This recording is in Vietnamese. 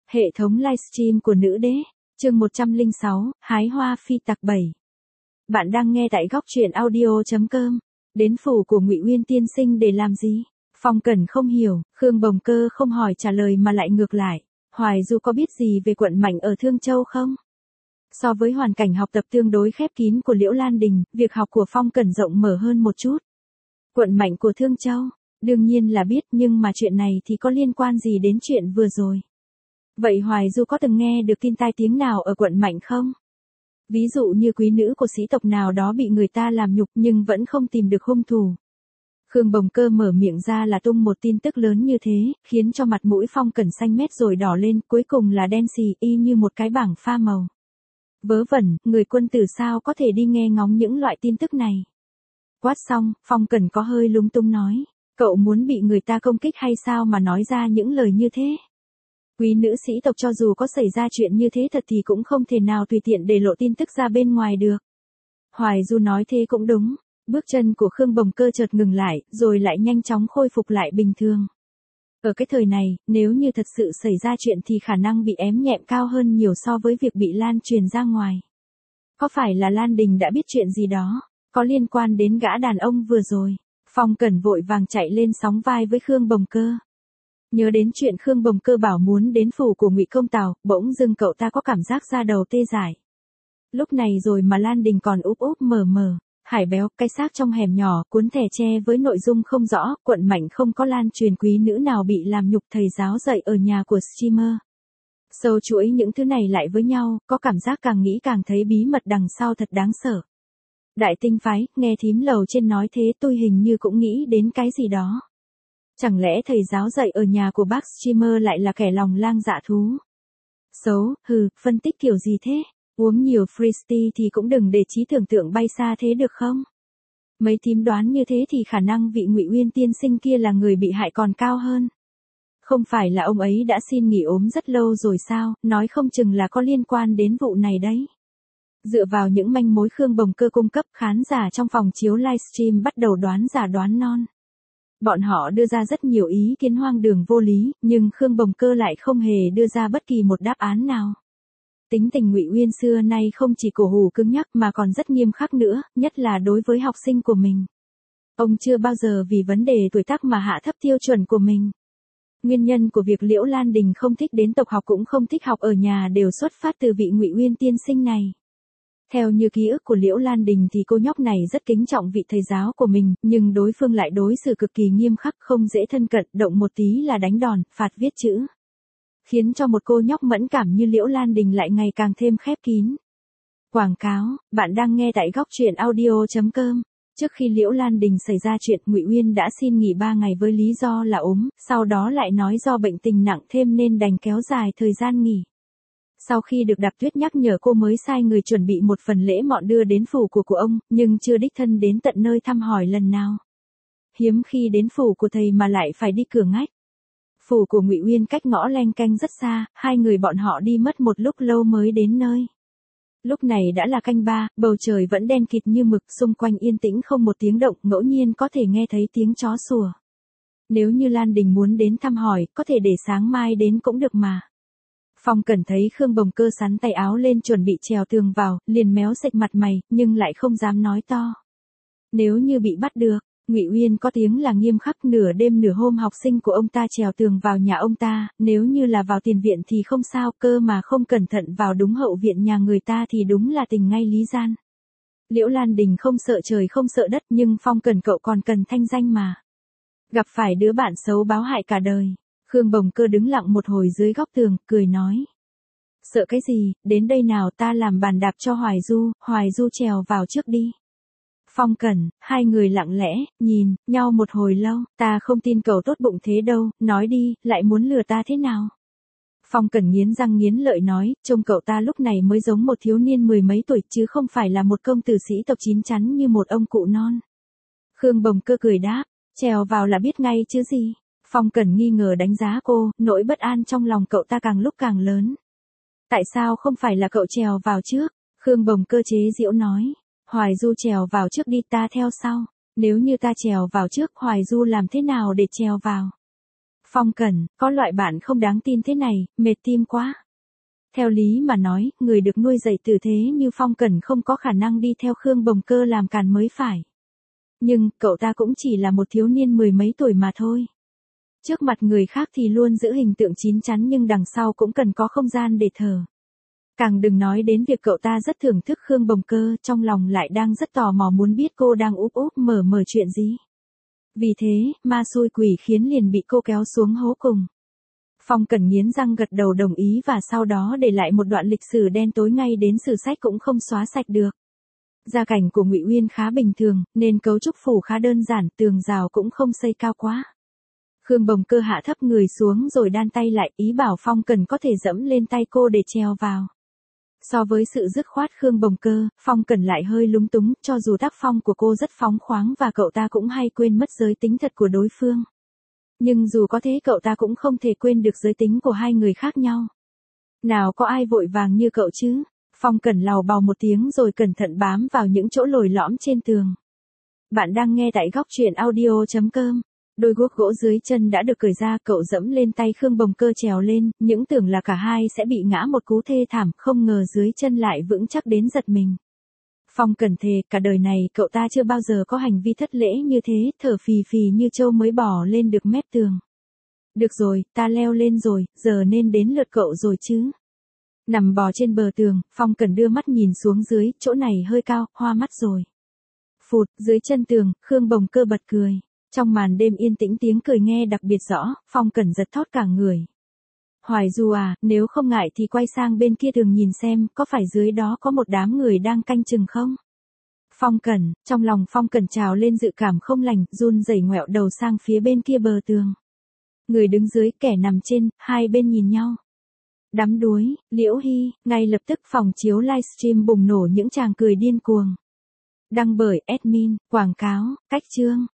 Hệ thống livestream của nữ đế, chương 106, hái hoa phi tặc 7. Bạn đang nghe tại góc truyện audio.com. Đến phủ của Ngụy Uyên tiên sinh để làm gì? Phong Cẩn không hiểu, Khương Bồng Cơ không hỏi trả lời mà lại ngược lại. Hoài Du có biết gì về quận Mạnh ở Thương Châu không? So với hoàn cảnh học tập tương đối khép kín của Liễu Lan Đình, việc học của Phong Cẩn rộng mở hơn một chút. Quận Mạnh của Thương Châu, đương nhiên là biết, nhưng mà chuyện này thì có liên quan gì đến chuyện vừa rồi? Vậy Hoài Du có từng nghe được tin tai tiếng nào ở quận Mạnh không? Ví dụ như quý nữ của sĩ tộc nào đó bị người ta làm nhục nhưng vẫn không tìm được hung thủ. Khương Bồng Cơ mở miệng ra là tung một tin tức lớn như thế, khiến cho mặt mũi Phong Cẩn xanh mét rồi đỏ lên, cuối cùng là đen xì y như một cái bảng pha màu. Vớ vẩn, người quân tử sao có thể đi nghe ngóng những loại tin tức này? Quát xong, Phong Cẩn có hơi lúng túng nói, cậu muốn bị người ta công kích hay sao mà nói ra những lời như thế? Quý nữ sĩ tộc cho dù có xảy ra chuyện như thế thật thì cũng không thể nào tùy tiện để lộ tin tức ra bên ngoài được. Hoài Du nói thế cũng đúng, bước chân của Khương Bồng Cơ chợt ngừng lại, rồi lại nhanh chóng khôi phục lại bình thường. Ở cái thời này, nếu như thật sự xảy ra chuyện thì khả năng bị ém nhẹm cao hơn nhiều so với việc bị lan truyền ra ngoài. Có phải là Lan Đình đã biết chuyện gì đó, có liên quan đến gã đàn ông vừa rồi? Phong Cẩn vội vàng chạy lên sóng vai với Khương Bồng Cơ. Nhớ đến chuyện Khương Bồng Cơ bảo muốn đến phủ của Ngụy Công Tào, bỗng dưng cậu ta có cảm giác da đầu tê dại. Lúc này rồi mà Lan Đình còn úp úp mờ mờ, Hải béo, cái xác trong hẻm nhỏ, cuốn thẻ tre với nội dung không rõ, quận Mạnh không có lan truyền quý nữ nào bị làm nhục, thầy giáo dạy ở nhà của streamer. Sâu chuỗi những thứ này lại với nhau, có cảm giác càng nghĩ càng thấy bí mật đằng sau thật đáng sợ. Đại tinh phái, nghe thím lầu trên nói thế tôi hình như cũng nghĩ đến cái gì đó. Chẳng lẽ thầy giáo dạy ở nhà của bác streamer lại là kẻ lòng lang dạ thú? Xấu, phân tích kiểu gì thế? Uống nhiều freesty thì cũng đừng để trí tưởng tượng bay xa thế được không? Mấy thím đoán như thế thì khả năng vị Ngụy Uyên tiên sinh kia là người bị hại còn cao hơn. Không phải là ông ấy đã xin nghỉ ốm rất lâu rồi sao, nói không chừng là có liên quan đến vụ này đấy. Dựa vào những manh mối Khương Bồng Cơ cung cấp, khán giả trong phòng chiếu livestream bắt đầu đoán giả đoán non. Bọn họ đưa ra rất nhiều ý kiến hoang đường vô lý, nhưng Khương Bồng Cơ lại không hề đưa ra bất kỳ một đáp án nào. Tính tình Ngụy Uyên xưa nay không chỉ cổ hủ cứng nhắc mà còn rất nghiêm khắc nữa, nhất là đối với học sinh của mình. Ông chưa bao giờ vì vấn đề tuổi tác mà hạ thấp tiêu chuẩn của mình. Nguyên nhân của việc Liễu Lan Đình không thích đến tộc học cũng không thích học ở nhà đều xuất phát từ vị Ngụy Uyên tiên sinh này. Theo như ký ức của Liễu Lan Đình thì cô nhóc này rất kính trọng vị thầy giáo của mình, nhưng đối phương lại đối xử cực kỳ nghiêm khắc, không dễ thân cận, động một tí là đánh đòn, phạt viết chữ. Khiến cho một cô nhóc mẫn cảm như Liễu Lan Đình lại ngày càng thêm khép kín. Quảng cáo, bạn đang nghe tại góc truyện audio.com. Trước khi Liễu Lan Đình xảy ra chuyện, Ngụy Uyên đã xin nghỉ 3 ngày với lý do là ốm, sau đó lại nói do bệnh tình nặng thêm nên đành kéo dài thời gian nghỉ. Sau khi được Đạp Tuyết nhắc nhở cô mới sai người chuẩn bị một phần lễ mọn đưa đến phủ của ông, nhưng chưa đích thân đến tận nơi thăm hỏi lần nào. Hiếm khi đến phủ của thầy mà lại phải đi cửa ngách. Phủ của Ngụy Uyên cách ngõ leng keng rất xa, hai người bọn họ đi mất một lúc lâu mới đến nơi. Lúc này đã là canh 3, bầu trời vẫn đen kịt như mực, xung quanh yên tĩnh không một tiếng động, ngẫu nhiên có thể nghe thấy tiếng chó sủa. Nếu như Lan Đình muốn đến thăm hỏi, có thể để sáng mai đến cũng được mà. Phong Cẩn thấy Khương Bồng Cơ sắn tay áo lên chuẩn bị trèo tường vào, liền méo sạch mặt mày, nhưng lại không dám nói to. Nếu như bị bắt được, Ngụy Uyên có tiếng là nghiêm khắc, nửa đêm nửa hôm học sinh của ông ta trèo tường vào nhà ông ta, nếu như là vào tiền viện thì không sao, cơ mà không cẩn thận vào đúng hậu viện nhà người ta thì đúng là tình ngay lý gian. Liễu Lan Đình không sợ trời không sợ đất, nhưng Phong Cẩn cậu còn cần thanh danh mà. Gặp phải đứa bạn xấu báo hại cả đời. Khương Bồng Cơ đứng lặng một hồi dưới góc tường, cười nói. Sợ cái gì, đến đây nào ta làm bàn đạp cho Hoài Du trèo vào trước đi. Phong Cẩn, hai người lặng lẽ, nhìn nhau một hồi lâu, ta không tin cậu tốt bụng thế đâu, nói đi, lại muốn lừa ta thế nào? Phong Cẩn nghiến răng nghiến lợi nói, trông cậu ta lúc này mới giống một thiếu niên mười mấy tuổi chứ không phải là một công tử sĩ tộc chín chắn như một ông cụ non. Khương Bồng Cơ cười đáp, trèo vào là biết ngay chứ gì? Phong Cẩn nghi ngờ đánh giá cô, nỗi bất an trong lòng cậu ta càng lúc càng lớn. Tại sao không phải là cậu trèo vào trước? Khương Bồng Cơ chế giễu nói. Hoài Du trèo vào trước đi, ta theo sau. Nếu như ta trèo vào trước, Hoài Du làm thế nào để trèo vào? Phong Cẩn, có loại bạn không đáng tin thế này, mệt tim quá. Theo lý mà nói, người được nuôi dạy tử thế như Phong Cẩn không có khả năng đi theo Khương Bồng Cơ làm càn mới phải. Nhưng, cậu ta cũng chỉ là một thiếu niên mười mấy tuổi mà thôi. Trước mặt người khác thì luôn giữ hình tượng chín chắn nhưng đằng sau cũng cần có không gian để thở. Càng đừng nói đến việc cậu ta rất thưởng thức Khương Bồng Cơ, trong lòng lại đang rất tò mò muốn biết cô đang úp úp mở mở chuyện gì. Vì thế, ma xui quỷ khiến liền bị cô kéo xuống hố cùng. Phong Cẩn nghiến răng gật đầu đồng ý và sau đó để lại một đoạn lịch sử đen tối ngay đến sử sách cũng không xóa sạch được. Gia cảnh của Ngụy Uyên khá bình thường, nên cấu trúc phủ khá đơn giản, tường rào cũng không xây cao quá. Khương Bồng Cơ hạ thấp người xuống rồi đan tay lại, ý bảo Phong Cẩn có thể dẫm lên tay cô để treo vào. So với sự dứt khoát Khương Bồng Cơ, Phong Cẩn lại hơi lúng túng, cho dù tác phong của cô rất phóng khoáng và cậu ta cũng hay quên mất giới tính thật của đối phương. Nhưng dù có thế cậu ta cũng không thể quên được giới tính của hai người khác nhau. Nào có ai vội vàng như cậu chứ? Phong Cẩn lào bào một tiếng rồi cẩn thận bám vào những chỗ lồi lõm trên tường. Bạn đang nghe tại góc truyện audio.com. Đôi guốc gỗ dưới chân đã được cởi ra, cậu dẫm lên tay Khương Bồng Cơ trèo lên, những tưởng là cả hai sẽ bị ngã một cú thê thảm, không ngờ dưới chân lại vững chắc đến giật mình. Phong Cẩn thề, cả đời này cậu ta chưa bao giờ có hành vi thất lễ như thế, thở phì phì như trâu mới bò lên được mép tường. Được rồi, ta leo lên rồi, giờ nên đến lượt cậu rồi chứ. Nằm bò trên bờ tường, Phong Cẩn đưa mắt nhìn xuống dưới, chỗ này hơi cao, hoa mắt rồi. Phụt, dưới chân tường, Khương Bồng Cơ bật cười. Trong màn đêm yên tĩnh tiếng cười nghe đặc biệt rõ, Phong Cẩn giật thót cả người. Hoài Du à, nếu không ngại thì quay sang bên kia tường nhìn xem, có phải dưới đó có một đám người đang canh chừng không? Phong Cẩn, trong lòng Phong Cẩn trào lên dự cảm không lành, run rẩy ngoẹo đầu sang phía bên kia bờ tường. Người đứng dưới, kẻ nằm trên, hai bên nhìn nhau. Đắm đuối, Liễu Hy, ngay lập tức phòng chiếu livestream bùng nổ những tràng cười điên cuồng. Đăng bởi admin, quảng cáo, cách chương.